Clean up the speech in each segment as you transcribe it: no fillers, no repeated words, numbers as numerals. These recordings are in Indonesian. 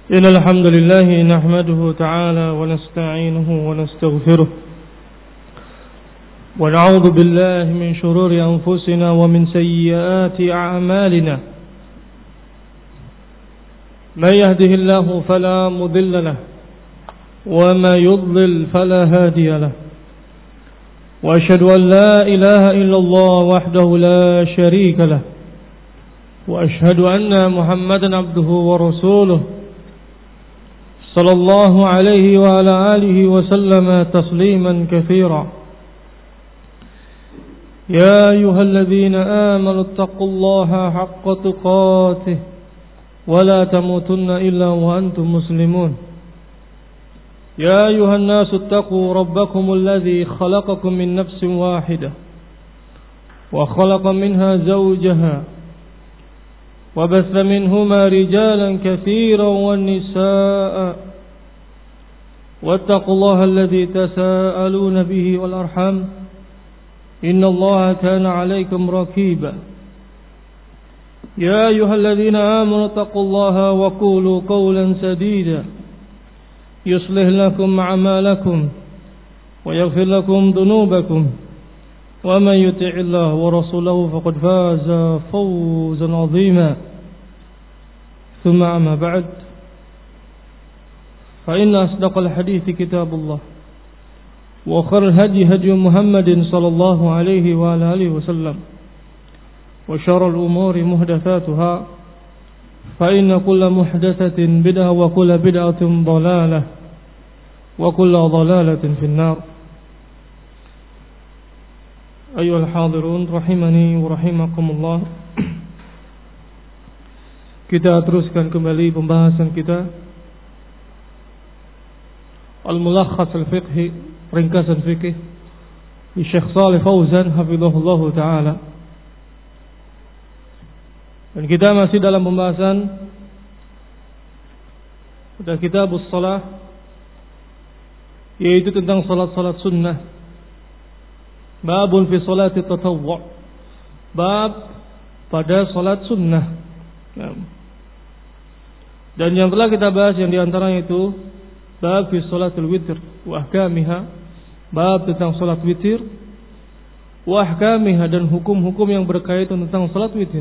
إن الحمد لله نحمده تعالى ونستعينه ونستغفره ونعوذ بالله من شرور أنفسنا ومن سيئات أعمالنا من يهده الله فلا مضل له وما يضلل فلا هادي له وأشهد أن لا إله إلا الله وحده لا شريك له وأشهد أن محمدا عبده ورسوله صلى الله عليه وعلى آله وسلم تسليما كثيرا يا أيها الذين آمنوا اتقوا الله حق تقاته ولا تموتن إلا وأنتم مسلمون يا أيها الناس اتقوا ربكم الذي خلقكم من نفس واحدة وخلق منها زوجها وبث منهما رجالا كثيرا والنساء واتقوا الله الذي تساءلون به والأرحام إن الله كان عليكم رقيبا يا أيها الذين آمنوا اتقوا الله وقولوا قولا سديدا يصلح لكم أعمالكم ويغفر لكم ذنوبكم ومن يطع الله ورسوله فقد فاز فوزا عظيما ثم أما بعد فإن أصدق الحديث كتاب الله وخير الهدي هدي محمد صلى الله عليه وعلى آله وسلم وشر الأمور محدثاتها فإن كل محدثة بدعة وكل بدعة ضلالة وكل ضلالة في النار. أيها الحاضرون rahimani wa rahimakumullah. Kita teruskan kembali pembahasan kita Al-Mulakhas Al-Fiqhi, ringkasan fikih di Syekh Shalih Fauzan hafizahullah taala. Dan kita masih dalam pembahasan pada kitabus shalah, yaitu tentang salat-salat sunnah. Babun fi salati tatawwu', bab pada salat sunnah. Dan yang telah kita bahas yang diantaranya itu bab fi salatul witr wa ahkamiha, bab tentang salat witir wa ahkamiha, dan hukum-hukum yang berkaitan tentang salat witir.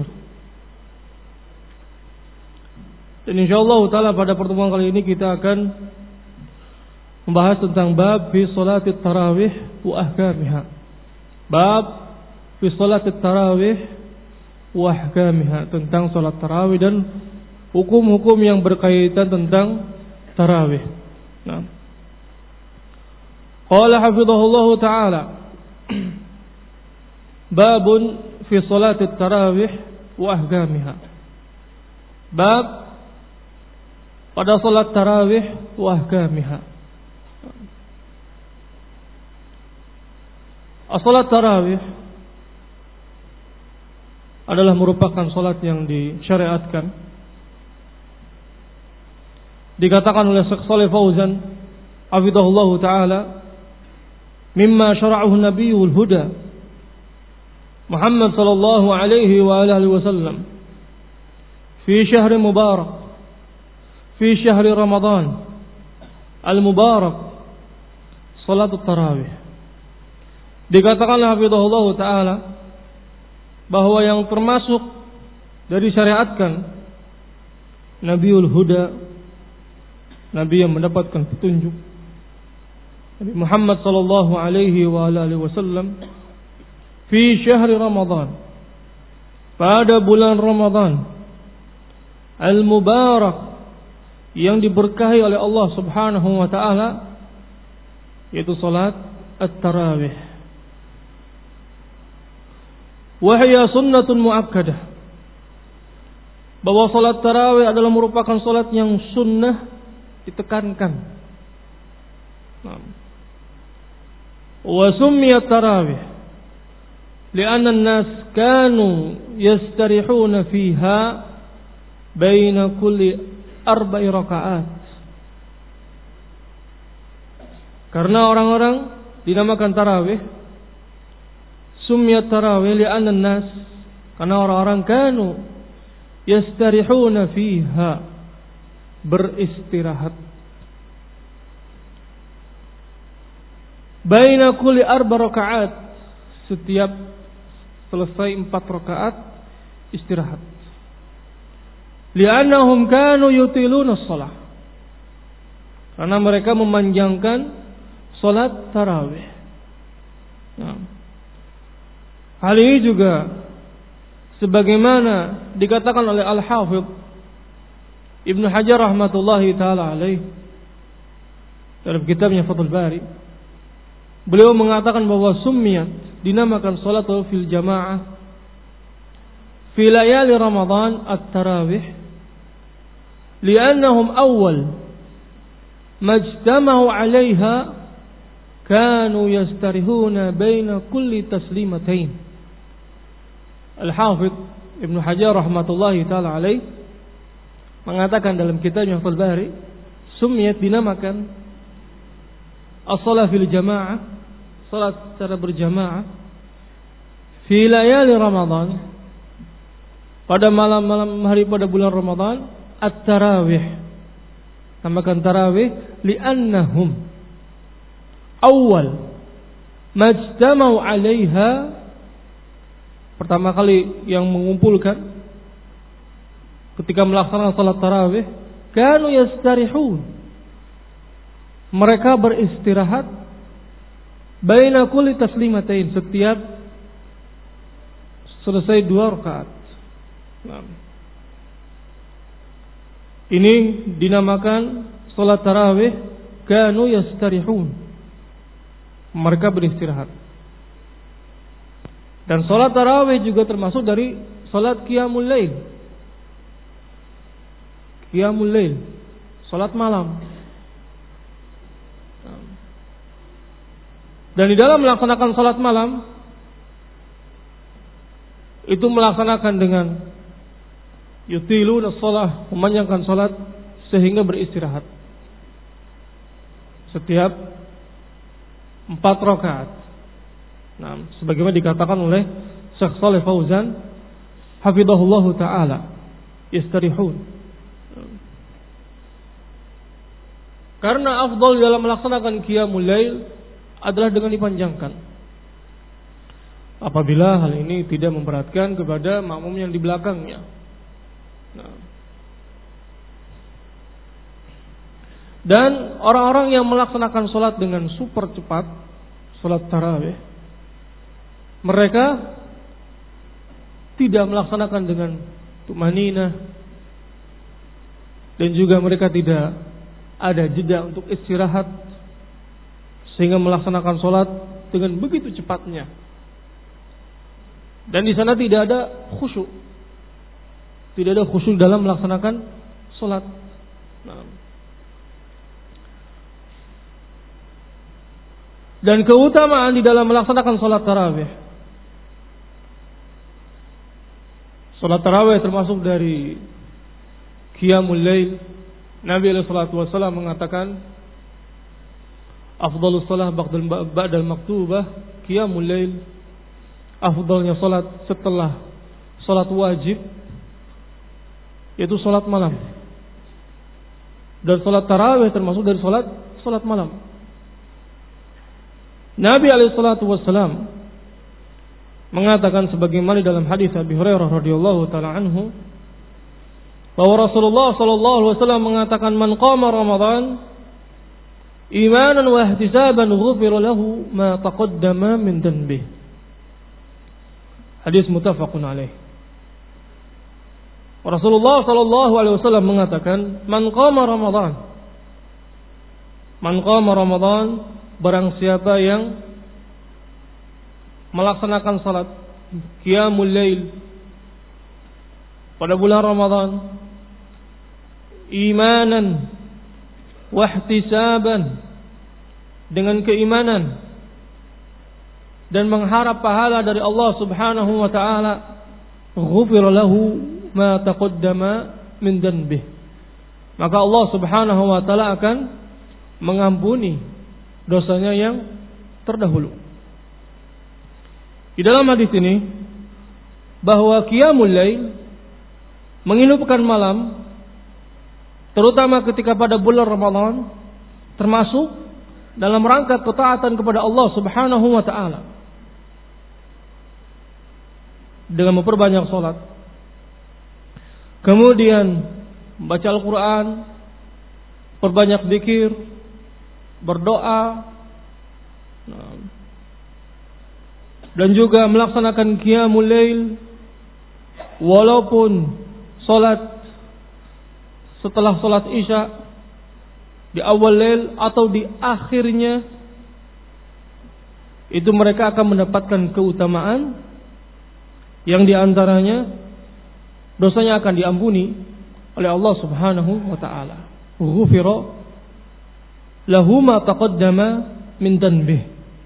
Dan insyaallah taala pada pertemuan kali ini kita akan membahas tentang bab fi salatit tarawih wa ahkamiha. Bab fi salatit tarawih wa ahkamiha, tentang salat tarawih dan hukum-hukum yang berkaitan tentang tarawih. Nah, qala hafizahullah taala babun fi salatit tarawih wa ahkamiha. Bab pada salat tarawih wa ahkamiha. Salat tarawih adalah merupakan salat yang disyariatkan. Dikatakan oleh Syekh Shalih Fauzan hafizahullah taala, mimma syara'ahu nabiyul huda Muhammad sallallahu alaihi wa alihi wasallam fi syahr mubarak, fi syahr Ramadan al-mubarak, salatut tarawih. Dikatakan hafizahullah taala bahwa yang termasuk dari syariatkan Nabiul Huda, Nabi yang mendapatkan petunjuk, Nabi Muhammad sallallahu alaihi wa alihi wasallam, fi syahr Ramadan, pada bulan Ramadan al-mubarak, yang diberkahi oleh Allah Subhanahu wa taala, yaitu salat at-tarawih. Wahya sunnatun muakkadah, bahwa salat tarawih adalah merupakan salat yang sunnah, ditekankan. Wa summiyat tarawih li'anna an-nas kanu yastarihuna fiha baina kulli arba'i raka'at. Karena orang-orang dinamakan tarawih, summiyat tarawih li'anna an-nas, karena orang-orang kanu yastarihuna fiha, beristirahat. Baina kulli 4 rakaat, setiap selesai 4 rakaat istirahat. Li'annahum kanu yutiluna shalah, karena mereka memanjangkan salat tarawih. Nah, hal ini juga sebagaimana dikatakan oleh Al-Hafidh Ibnu Hajar rahmatullahi taala alaih dalam kitabnya Fathul Bari. Beliau mengatakan bahwa summiyat, dinamakan salatul fil jamaah fi layali Ramadan at-tarawih li'annahum awal majtama'u 'alaiha kanu yastarihuna baina kulli taslimatain. Al-Hafidh Ibnu Hajar rahmatullahi taala alaih mengatakan dalam kitabnya Fathul Bari, summiyat, dinamakan as-shalah fil jamaah, salat secara berjamaah, fi layali Ramadan, pada malam-malam hari pada bulan Ramadan, at-tarawih, namakan tarawih, li'annahum awal majtama'u 'alaiha, pertama kali yang mengumpulkan ketika melaksanakan salat tarawih, kanu yastarihun, mereka beristirahat, baina kulli taslimatain, setiap selesai 2 rakaat. Ini dinamakan salat tarawih, kanu yastarihun, mereka beristirahat. Dan salat tarawih juga termasuk dari salat qiyamul lail. Qiyamul lail, salat malam. Dan di dalam melaksanakan salat malam itu melaksanakan dengan yutiluna shalah, memanjangkan salat sehingga beristirahat setiap 4 rakaat. Nah, sebagaimana dikatakan oleh Syekh Shalih Fauzan hafizahullahu taala, yastarihun. Karena afdal dalam melaksanakan qiyamul lail adalah dengan dipanjangkan. Apabila hal ini tidak memberatkan kepada makmum yang di belakangnya. Nah. Dan orang-orang yang melaksanakan sholat dengan super cepat, sholat tarawih, mereka tidak melaksanakan dengan tumaninah, dan juga mereka tidak ada jeda untuk istirahat, sehingga melaksanakan sholat dengan begitu cepatnya. Dan di sana tidak ada khusyuk, tidak ada khusyuk dalam melaksanakan sholat. Nah. Dan keutamaan di dalam melaksanakan sholat tarawih. Sholat tarawih termasuk dari qiyamul lail. Nabi SAW mengatakan, afdalus salah ba'dal maktubah qiyamul lail, afdalnya salat setelah salat wajib yaitu salat malam. Dan salat tarawih termasuk dari salat malam. Nabi SAW mengatakan sebagaimana dalam hadis Abi Hurairah radhiyallahu taala anhu, bahwa Rasulullah sallallahu alaihi wasallam mengatakan, man qama Ramadan imanan wa ihtisaban ghufira lahu ma taqaddama min dhanbi. Hadis muttafaqun alaih. Rasulullah sallallahu alaihi wasallam mengatakan, man qama Ramadan, barang siapa yang melaksanakan salat qiyamul lail pada bulan Ramadan, imanan wahtisaban, dengan keimanan dan mengharap pahala dari Allah Subhanahu wa taala, ghufira lahu ma taqaddama min dhanbih, maka Allah Subhanahu wa taala akan mengampuni dosanya yang terdahulu. Di dalam hadis ini bahwa qiyamul lail, menghidupkan malam, terutama ketika pada bulan Ramadan, termasuk dalam rangka ketaatan kepada Allah Subhanahu wa taala. Dengan memperbanyak salat. Kemudian membaca Al-Qur'an, perbanyak zikir, berdoa, dan juga melaksanakan qiyamul lail walaupun salat setelah salat Isya di awal lail atau di akhirnya, itu mereka akan mendapatkan keutamaan yang diantaranya dosanya akan diampuni oleh Allah Subhanahu wa taala. Ghufira lahu ma taqaddama min dhanbih.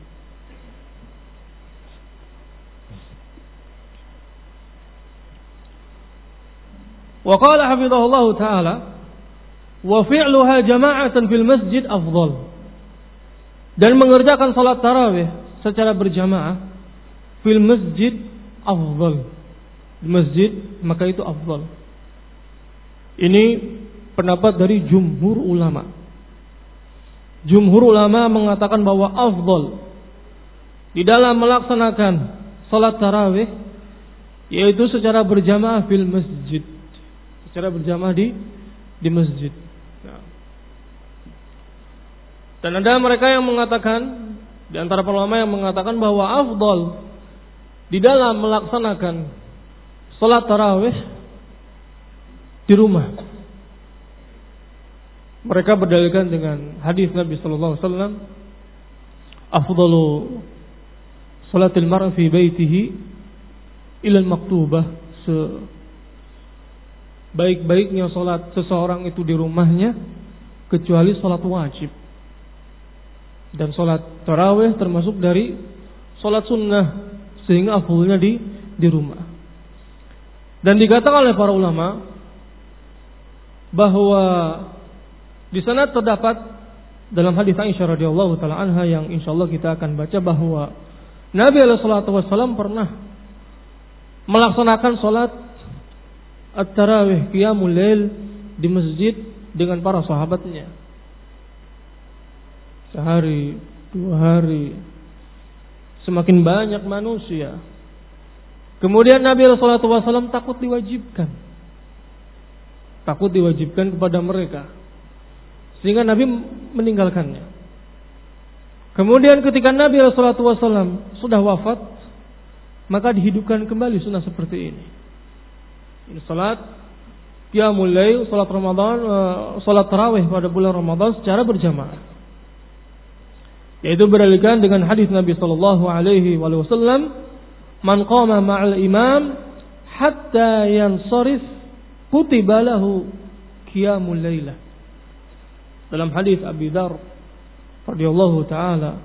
Wa qala hafizahullah taala wa fi'luha jama'atan fil masjid afdal. Dan mengerjakan salat tarawih secara berjamaah fil masjid afdal. Di masjid maka itu afdal. Ini pendapat dari jumhur ulama. Jumhur ulama mengatakan bahwa afdal di dalam melaksanakan salat tarawih yaitu secara berjamaah fil masjid. Secara berjamaah di masjid. Dan ada mereka yang mengatakan, di antara ulama yang mengatakan bahwa afdal di dalam melaksanakan salat tarawih di rumah. Mereka berdalilkan dengan hadis Nabi sallallahu alaihi wasallam, afdalu salatil mar'i fi baitihi ila al-maktubah, sebaik-baiknya salat seseorang itu di rumahnya kecuali salat wajib. Dan salat tarawih termasuk dari salat sunnah, sehingga afdalnya di rumah. Dan dikatakan oleh para ulama bahwa di sana terdapat dalam hadis Aisyah radhiyallahu taala anha yang insyaallah kita akan baca bahwa Nabi alaihi salatu wasallam pernah melaksanakan salat at-tarawih qiyamul lail di masjid dengan para sahabatnya. Sehari, 2 hari, semakin banyak manusia. Kemudian Nabi SAW takut diwajibkan kepada mereka, sehingga Nabi meninggalkannya. Kemudian ketika Nabi SAW sudah wafat, maka dihidupkan kembali sunnah seperti ini. Ini salat qiyamul lail, salat Ramadan, salat tarawih pada bulan Ramadan secara berjamaah. Yaitu berdalilkan dengan hadis Nabi sallallahu alaihi wasallam, "Man qama ma'al imam hatta yansarif kutiba lahu qiyamul lailah." Dalam hadis Abi Dzar radhiyallahu taala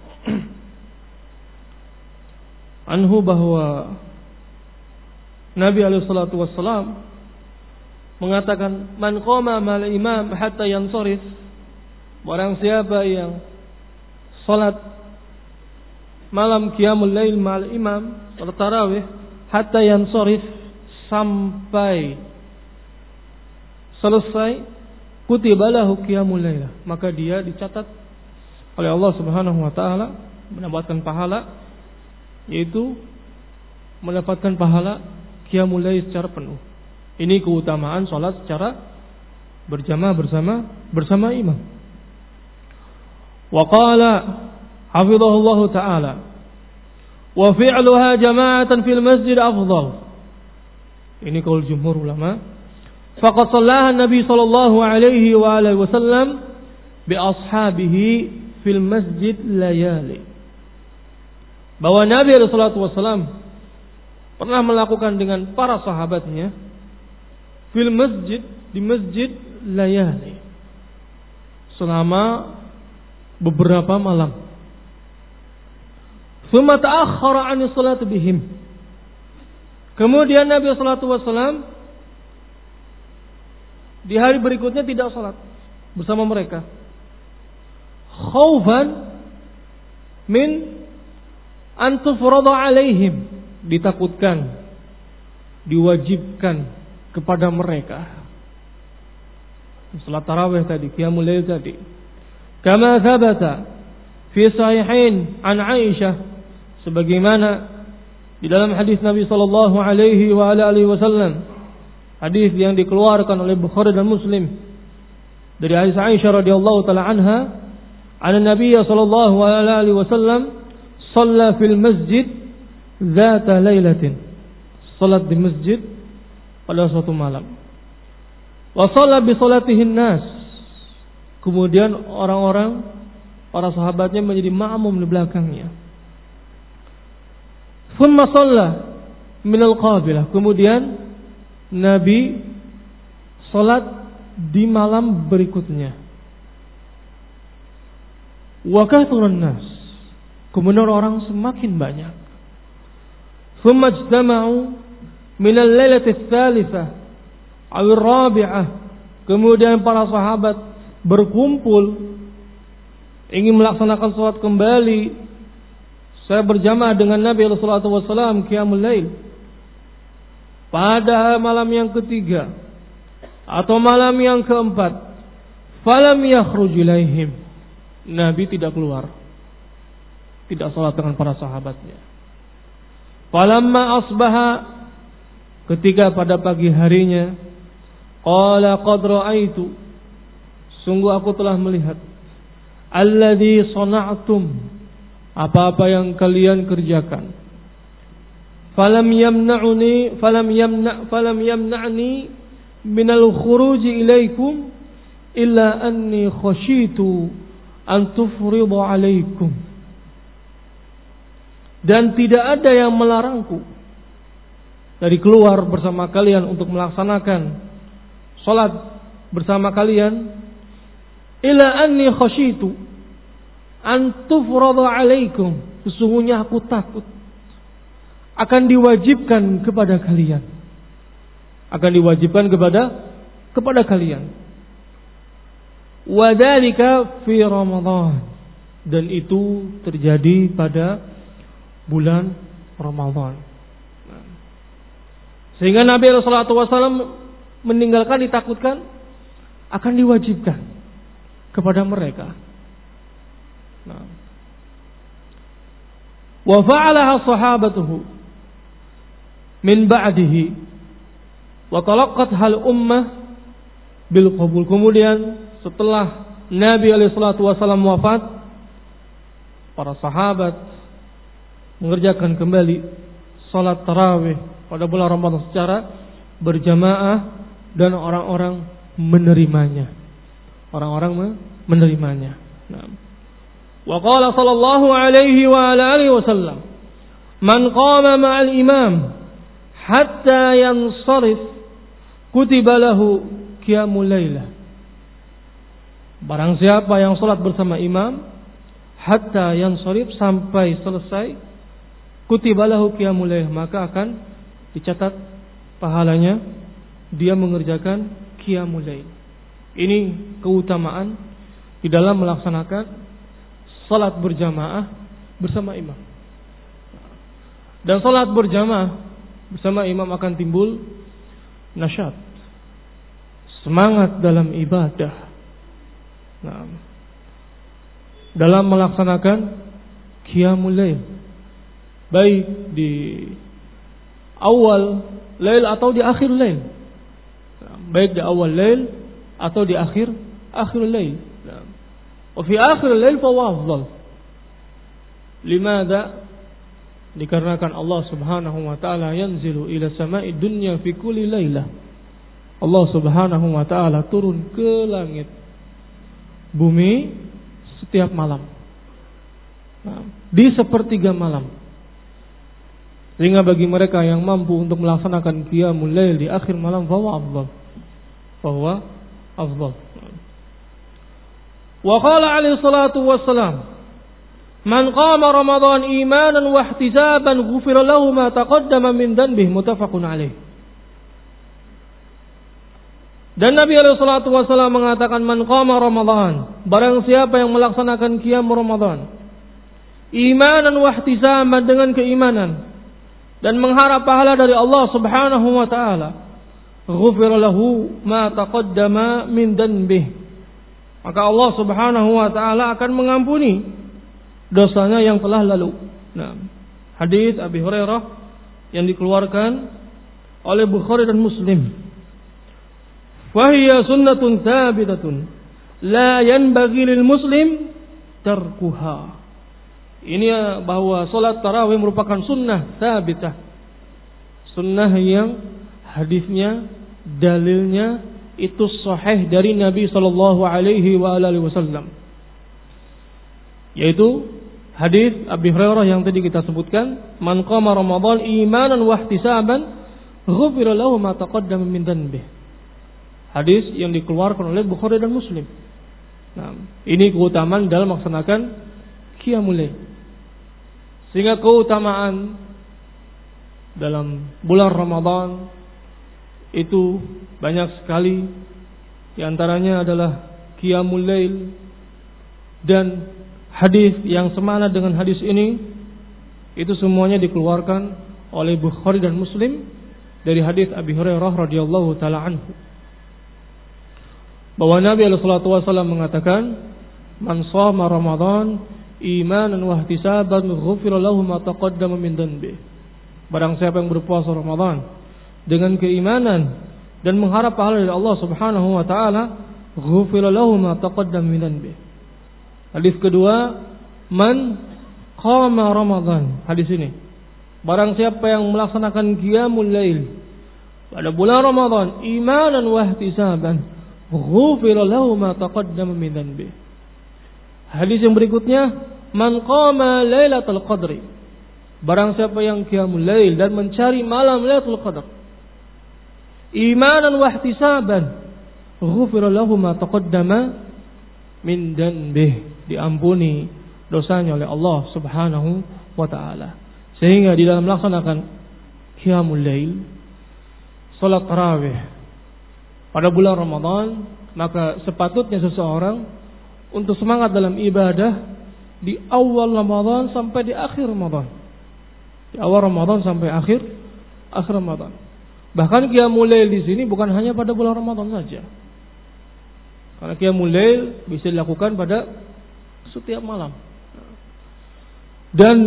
anhu bahwa Nabi alaihi salatu wasallam mengatakan, "Man qama ma'al imam hatta yansarif," barang siapa yang salat malam qiyamul lail ma'al imam, salat tarawih hatta yansarif, sampai selesai, kutiba lahu qiyamul lail, maka dia dicatat oleh Allah Subhanahu wa taala mendapatkan pahala, yaitu mendapatkan pahala qiyamul lail secara penuh. Ini keutamaan salat secara berjamaah bersama imam. Wa qala hafizahullahu ta'ala wa fi'luha jama'atan fil masjid afdal. Ini qaul jumhur ulama. Faqad shallaha Nabi sallallahu alaihi wa alihi wasallam bi ashabihi fil masjid layali. Bahwa Nabi sallallahu alaihi wasallam pernah melakukan dengan para sahabatnya fil masjid, di masjid layali, selama beberapa malam. Tsumma ta'akhkhara 'ani sholati bihim. Kemudian Nabi sallallahu alaihi wasallam di hari berikutnya tidak salat bersama mereka. Khaufan min an tufrada 'alaihim, ditakutkan diwajibkan kepada mereka. salat tarawih tadi, qiyamul lail tadi. Kama thabata fi sahihain an Aisyah, sebagaimana di dalam hadis Nabi sallallahu alaihi wa alihi wasallam, hadis yang dikeluarkan oleh Bukhari dan Muslim dari hadis Aisyah radhiyallahu taala anha, an Nabi sallallahu alaihi wasallam shalla fil masjid dzata lailatin, salat di masjid pada suatu malam. Wa shalla bi salatihin nas, kemudian orang-orang, para sahabatnya menjadi makmum di belakangnya. Thumma shalla min al-qabilah, kemudian Nabi salat di malam berikutnya. Wa kathurun nas, kemudian orang semakin banyak. Thumma ijtama'u min al-lailati ats-tsalitsah aw ar-rabi'ah, kemudian para sahabat berkumpul ingin melaksanakan salat kembali. Saya berjamaah dengan Nabi sallallahu alaihi wasallam qiyamul lail pada malam yang ketiga atau malam yang keempat. Falam yakhruj ilaihim, Nabi tidak keluar, tidak salat dengan para sahabatnya. Falamma asbaha, ketika pada pagi harinya, qala qad ra'aitu, sungguh aku telah melihat, alladzi sana'tum, apa-apa yang kalian kerjakan. Falam yamna'ni minal khuruji ilaikum illa anni khashitu an tufridu alaikum. Dan tidak ada yang melarangku dari keluar bersama kalian untuk melaksanakan salat bersama kalian, illa anni khashitu an tufradu alaikum, sesungguhnya aku takut akan diwajibkan kepada kalian, akan diwajibkan kepada kalian. Wa dzalika fi Ramadan, dan itu terjadi pada bulan Ramadan. Sehingga Nabi sallallahu alaihi wasallam meninggalkan, ditakutkan akan diwajibkan kepada mereka. Wa fa'alaha sahabatuhu min ba'dihi wa talaqqat hal ummah bil qabul. Kemudian setelah Nabi alaihi salatu wasallam wafat, para sahabat mengerjakan kembali salat tarawih pada bulan Ramadan secara berjamaah dan orang-orang menerimanya. Orang-orang menerimanya. Wa qala sallallahu alaihi wa alihi wasallam, man qama ma'al imam hatta yansarif kutiba lahu qiyamul lailah. Barang siapa yang salat bersama imam hatta yansarif, sampai selesai, kutiba lahu qiyamul lailah, maka akan dicatat pahalanya dia mengerjakan qiyamul lail. Ini keutamaan di dalam melaksanakan salat berjamaah bersama imam. Dan salat berjamaah bersama imam akan timbul nasyat, semangat dalam ibadah, dalam melaksanakan qiyamul lail, baik di awal lail atau di akhir lail, baik di awal lail atau di akhir lail. Wa fi akhir lail fa afdal. Limadha? Dikarenakan Allah Subhanahu wa taala yanzilu ila sama'i dunya fi kulli lailah. Allah Subhanahu wa taala turun ke langit bumi setiap malam. Di sepertiga malam. Sehingga bagi mereka yang mampu untuk melaksanakan qiyamul lail di akhir malam, fa afdal. Fa afdal. Wa qala alaihi salatu wassalam, man qama Ramadan imanan wa ihtisaban ghufira lahu ma taqaddama min dhanbihi, muttafaqun alaih. Dan Nabi alaihi salatu wassalam mengatakan, man qama Ramadan, barang siapa yang melaksanakan qiyam Ramadan imanan wa ihtisaban, dengan keimanan dan mengharap pahala dari Allah Subhanahu wa taala, ghufira lahu ma taqaddama min dhanbihi. Maka Allah Subhanahu wa taala akan mengampuni dosanya yang telah lalu. Nah, hadis Abi Hurairah yang dikeluarkan oleh Bukhari dan Muslim. Fahiya sunnatun thabitatun la yanbaghi lil muslim tarkuha. Ini bahwa salat tarawih merupakan sunnah thabitah. Sunnah yang hadisnya, dalilnya itu sahih dari Nabi sallallahu alaihi wa alihi wasallam. Yaitu hadis Abi Hurairah yang tadi kita sebutkan, man qama Ramadan imanan wa ihtisaban ghufira lahu ma taqaddama min dhanbihi. Hadis yang dikeluarkan oleh Bukhari dan Muslim. Nah, ini keutamaan dalam melaksanakan qiyamul lail. Sehingga keutamaan dalam bulan Ramadan itu banyak sekali. Di antaranya adalah qiyamul lail, dan hadis yang semakna dengan hadis ini itu semuanya dikeluarkan oleh Bukhari dan Muslim dari hadis Abi Hurairah radhiyallahu taala anhu, bahwa Nabi sallallahu alaihi wasallam mengatakan, man shoma Ramadan imanan wa ihtisaban ghufira lahu ma taqaddama min dhanbi. Barang siapa yang berpuasa Ramadan dengan keimanan dan mengharap pahala dari Allah Subhanahu wa taala, ghufira lahu ma taqaddama min dhanbi. Hadis kedua, man qama Ramadan. Hadis ini, barang siapa yang melaksanakan qiyamul lail pada bulan Ramadan imanan wa ihtisaban, ghufira lahu ma taqaddama min dhanbi. Hadis yang berikutnya, man qama lailatul qadri. Barang siapa yang qiyamul lail dan mencari malam Lailatul Qadar imanan wa ihtisaban, ghufira lahu ma taqaddama min dhanbi. Diampuni dosanya oleh Allah Subhanahu wa taala. Sehingga di dalam melaksanakan qiyamul lail, salat tarawih pada bulan Ramadan, maka sepatutnya seseorang untuk semangat dalam ibadah di awal Ramadan sampai di akhir Ramadan. Di awal Ramadan sampai akhir Ramadan. Bahkan qiyamul lail di sini bukan hanya pada bulan Ramadan saja. Karena qiyamul lail bisa dilakukan pada setiap malam. Dan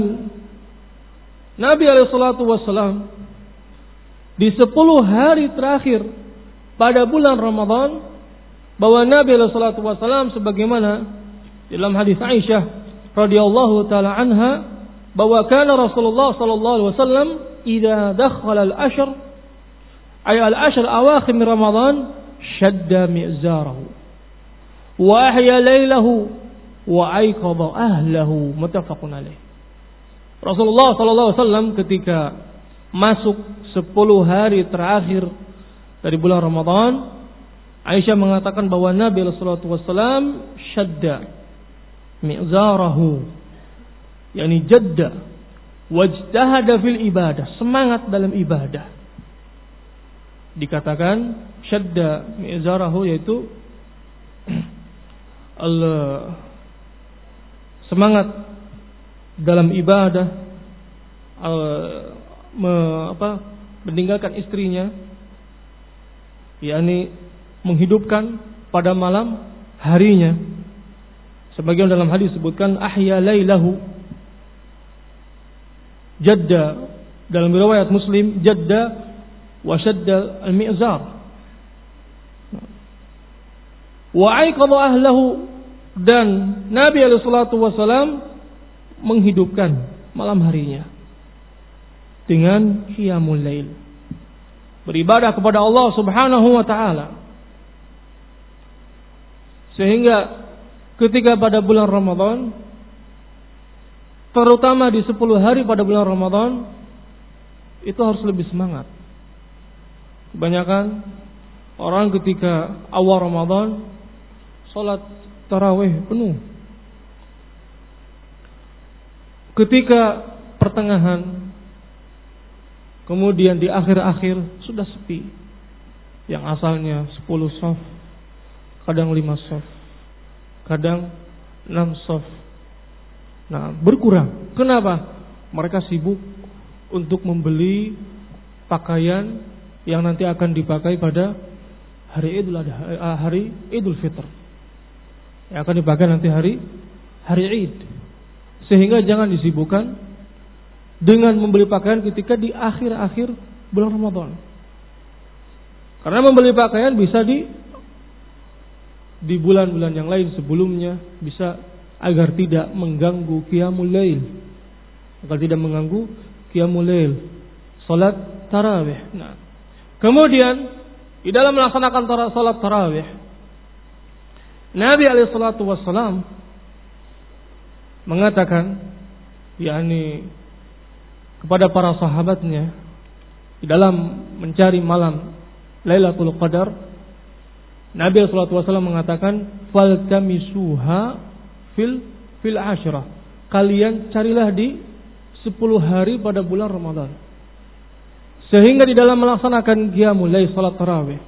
Nabi alaihi salatu wasallam di 10 hari terakhir pada bulan Ramadan, bahwa Nabi alaihi salatu wasallam sebagaimana dalam hadis Aisyah radhiyallahu taala anha, bahwa kana Rasulullah sallallahu alaihi wasallam idza dakhala al-ashr ay al-ashr awakhir min Ramadan shadda mi'zarahu wa ahya laylahu wa ayqadha ahlahu, muttafaqun alaih. Rasulullah sallallahu alaihi wasallam ketika masuk 10 hari terakhir dari bulan Ramadan, Aisyah mengatakan bahwa Nabi sallallahu alaihi wasallam shadda mi'zarahu, yakni jadda wajtahada fil ibadah, semangat dalam ibadah. Dikatakan syadda mi'zarahu yaitu semangat dalam ibadah, meninggalkan istrinya, yakni menghidupkan pada malam harinya. Sebagian dalam hadis sebutkan ahya lailahu, jadda, dalam riwayat Muslim jadda wa shadda al-mi'zar, wa ayqadha ahlahu, dan Nabi alaihi salatu wasallam menghidupkan malam harinya dengan qiyamul lail, beribadah kepada Allah Subhanahu wa taala. Sehingga ketika pada bulan Ramadan, terutama di 10 hari pada bulan Ramadan, itu harus lebih semangat. Kebanyakan orang ketika awal Ramadan salat tarawih penuh. Ketika pertengahan, kemudian di akhir-akhir sudah sepi. Yang asalnya 10 shaf, kadang 5 shaf, kadang 6 shaf. Nah, berkurang. Kenapa? Mereka sibuk untuk membeli pakaian yang nanti akan dipakai pada hari Idul Fitr. Yang akan dipakai nanti hari Id. Sehingga jangan disibukkan dengan membeli pakaian ketika di akhir-akhir bulan Ramadan. Karena membeli pakaian bisa di bulan-bulan yang lain sebelumnya, bisa agar tidak mengganggu qiyamul lail. Agar tidak mengganggu qiyamul lail, salat tarawih. Nah, kemudian di dalam melaksanakan salat tarawih, Nabi alaihi salatu wassalam mengatakan, yakni kepada para sahabatnya di dalam mencari malam Lailatul Qadar, Nabi alaihi salatu wassalam mengatakan, "Faltamisuha fil asyrah." Kalian carilah di 10 hari pada bulan Ramadan. Sehingga di dalam melaksanakan qiyamul lail, salat tarawih,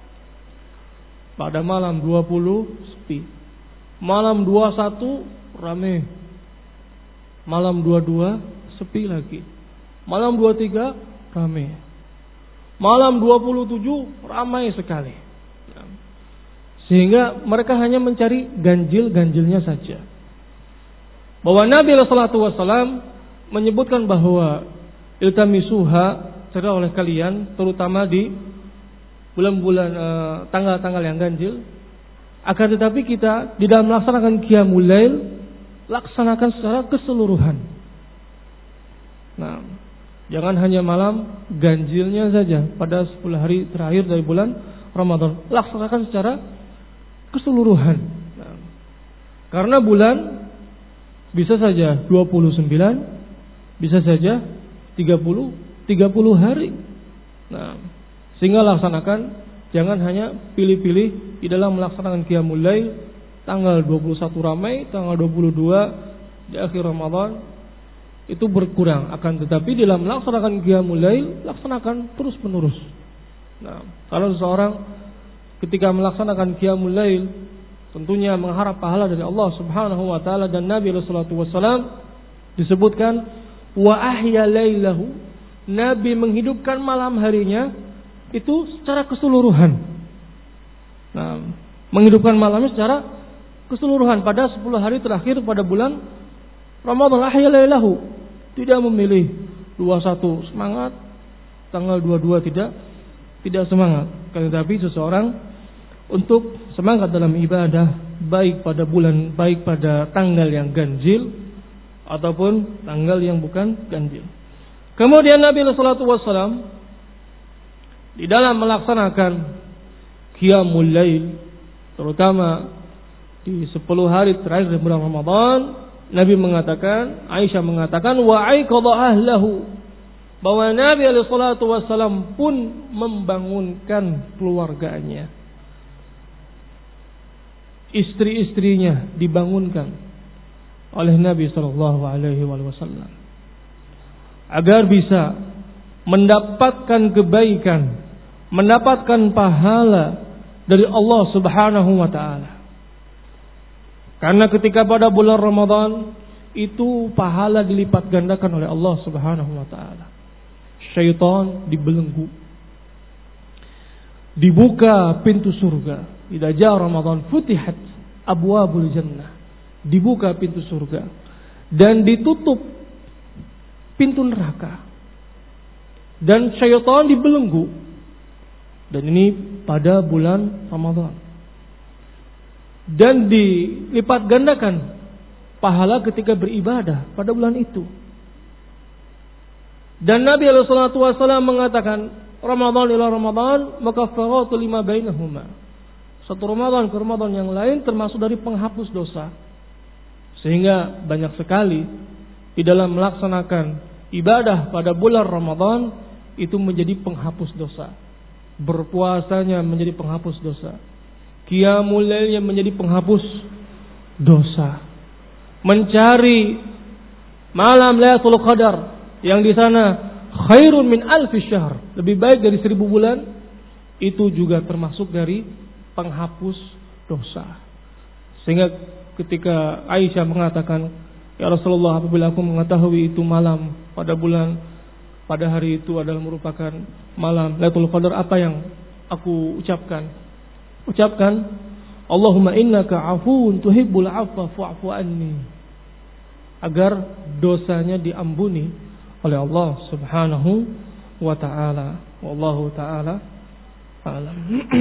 pada malam 20 sepi, malam 21 ramai, malam 22 sepi lagi, malam 23 ramai, malam 27 ramai sekali. Sehingga mereka hanya mencari ganjil-ganjilnya saja. Bahwa Nabi sallallahu alaihi wasallam menyebutkan bahwa iltamisuha, cari oleh kalian, terutama di bulan-bulan tanggal-tanggal yang ganjil. Akan tetapi kita di dalam melaksanakan qiyamul lail, laksanakan secara keseluruhan. Nah, jangan hanya malam ganjilnya saja pada 10 hari terakhir dari bulan Ramadan. Laksanakan secara keseluruhan. Nah, karena bulan bisa saja 29, bisa saja 30 hari. Nah, sehingga laksanakan, jangan hanya pilih-pilih di dalam melaksanakan qiyamul lail. Tanggal 21 ramai, tanggal 22 di akhir Ramadan, itu berkurang. Akan tetapi di dalam melaksanakan qiyamul lail, laksanakan terus menerus. Nah, kalau seseorang ketika melaksanakan qiyamul lail, tentunya mengharap pahala dari Allah Subhanahu wa taala, dan Nabi sallallahu alaihi wasallam disebutkan wa ahya lailahu, Nabi menghidupkan malam harinya itu secara keseluruhan. Nah, menghidupkan malamnya secara keseluruhan pada 10 hari terakhir pada bulan Ramadan. Ahya lailahu, tidak memilih 21 semangat, tanggal 22 tidak semangat. Tetapi seseorang untuk semangat dalam ibadah, baik pada tanggal yang ganjil ataupun tanggal yang bukan ganjil. Kemudian Nabi sallallahu alaihi wasallam di dalam melaksanakan qiyamul lail, terutama di 10 hari terakhir bulan Ramadan, Nabi mengatakan, Aisyah mengatakan, wa aiqadha ahlahu, bahwa Nabi sallallahu alaihi wasallam pun membangunkan keluarganya. Istri-istrinya dibangunkan oleh Nabi sallallahu alaihi wasallam agar bisa mendapatkan kebaikan, mendapatkan pahala dari Allah Subhanahu wa taala. Karena ketika pada bulan Ramadan itu pahala dilipat gandakan oleh Allah Subhanahu wa taala. Syaitan dibelenggu. Dibuka pintu surga. Idza jaa Ramadan futihat abwabul jannah. Dibuka pintu surga dan ditutup pintu neraka. Dan syaitan dibelenggu. Dan ini pada bulan Ramadan. Dan dilipat gandakan pahala ketika beribadah pada bulan itu. Dan Nabi sallallahu alaihi wasallam mengatakan, Ramadan ila Ramadan makaffaratu lima bainahuma. Satu Ramadan ke Ramadan yang lain termasuk dari penghapus dosa. Sehingga banyak sekali di dalam melaksanakan ibadah pada bulan Ramadan itu menjadi penghapus dosa. Berpuasanya menjadi penghapus dosa. Qiyamul lailnya menjadi penghapus dosa. Mencari malam Lailatul Qadar yang di sana khairun min alfi syahr, lebih baik dari 1000 bulan, itu juga termasuk dari penghapus dosa. Sehingga ketika Aisyah mengatakan, ya Rasulullah, apabila aku mengetahui itu malam pada bulan pada hari itu adalah merupakan malam Lailatul Qadar, apa yang aku ucapkan? Ucapkan, Allahumma innaka afuun tuhibbul afwa fa'fu anni, agar dosanya diampuni oleh Allah Subhanahu wa ta'ala. Wallahu ta'ala alam.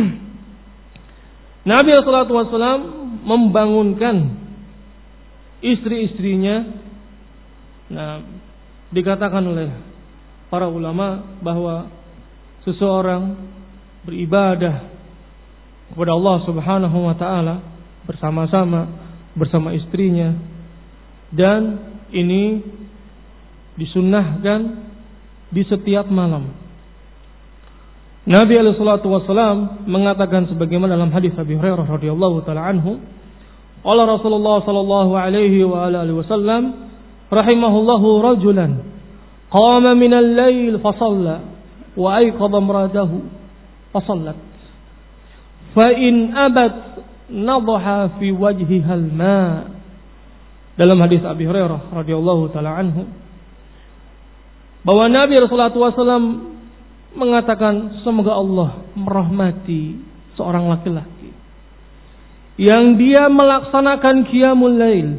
Nabi sallallahu alaihi wasallam membangunkan istri-istrinya. Nah, dikatakan oleh para ulama bahwa seseorang beribadah kepada Allah Subhanahu wa ta'ala bersama-sama bersama istrinya, dan ini disunnahkan di setiap malam. Nabi alaihi salatu wasallam mengatakan sebagaimana dalam hadis Abi Hurairah radhiyallahu taala anhu, qala Rasulullah sallallahu alaihi wa alihi wasallam, rahimahullahu rajulan qama min al-lail fa shalla wa ayqadha imra'atahu fa shallat fa in abat nadha fi wajhiha al-ma. Dalam hadis Abi Hurairah radhiyallahu taala anhu, bahwa Nabi sallallahu alaihi wasallam mengatakan, semoga Allah merahmati seorang laki-laki yang dia melaksanakan qiyamul lail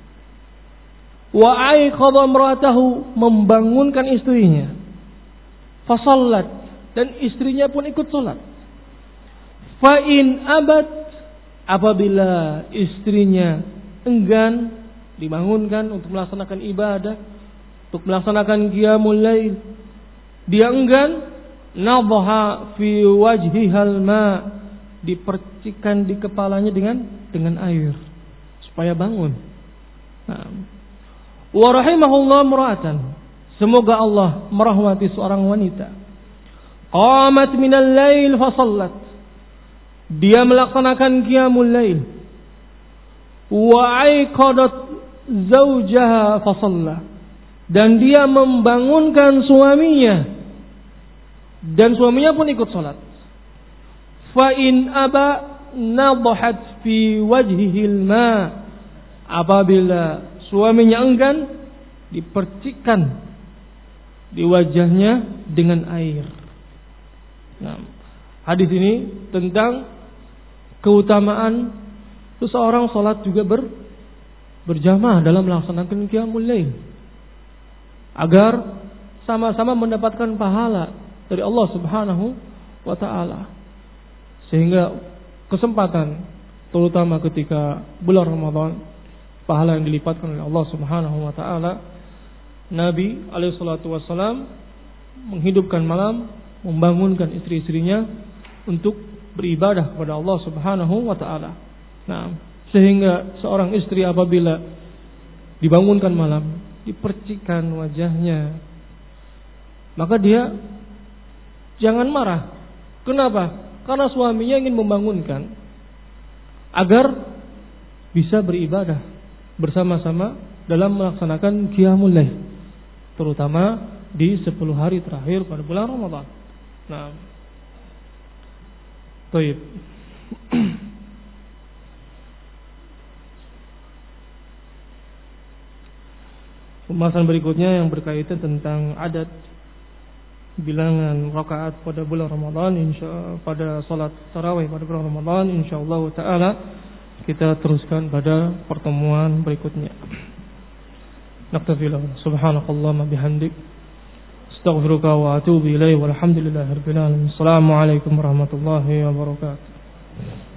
wa aiqadha imra'atahu, membangunkan istrinya, fa shallat, dan istrinya pun ikut salat. Fa in abad, apabila istrinya enggan dibangunkan untuk melaksanakan ibadah, untuk melaksanakan qiyamul lail, dia enggan, nadha fi wajhihal ma, dipercikkan di kepalanya dengan air supaya bangun. Nah, wa rahimahullah mura'atan, semoga Allah merahmati seorang wanita, qamat minal lail fa shallat, dia melaksanakan qiyamul lail, wa aiqadat zawjaha fa shalla, dan dia membangunkan suaminya dan suaminya pun ikut salat. Fa in aba nadhat fi wajhihil ma, apabila suaminya enggan, dipercikkan di wajahnya dengan air. Nah, hadis ini tentang keutamaan seseorang salat juga berjamaah dalam melaksanakan qiyamul lail, agar sama-sama mendapatkan pahala dari Allah Subhanahu wa ta'ala. Sehingga kesempatan, terutama ketika bulan Ramadan, pahala yang dilipatkan oleh Allah Subhanahu wa ta'ala. Nabi alaihi salatu wassalam menghidupkan malam, membangunkan istri-istrinya untuk beribadah kepada Allah Subhanahu wa ta'ala. Nah, sehingga seorang istri apabila dibangunkan malam, dipercikkan wajahnya, maka dia jangan marah. Kenapa? Karena suaminya ingin membangunkan agar bisa beribadah bersama-sama dalam melaksanakan qiyamul lail, terutama di 10 hari terakhir pada bulan Ramadan. Nah, baik. Pembahasan berikutnya yang berkaitan tentang adat bilangan rakaat pada bulan Ramadan, pada salat tarawih pada bulan Ramadan, insyaallah taala kita teruskan pada pertemuan berikutnya. Naktafilah. Subhanakallahumma bihamdik, astaghfiruka wa atubu ilaik, walhamdulillahirabbil alamin. Assalamualaikum warahmatullahi wabarakatuh.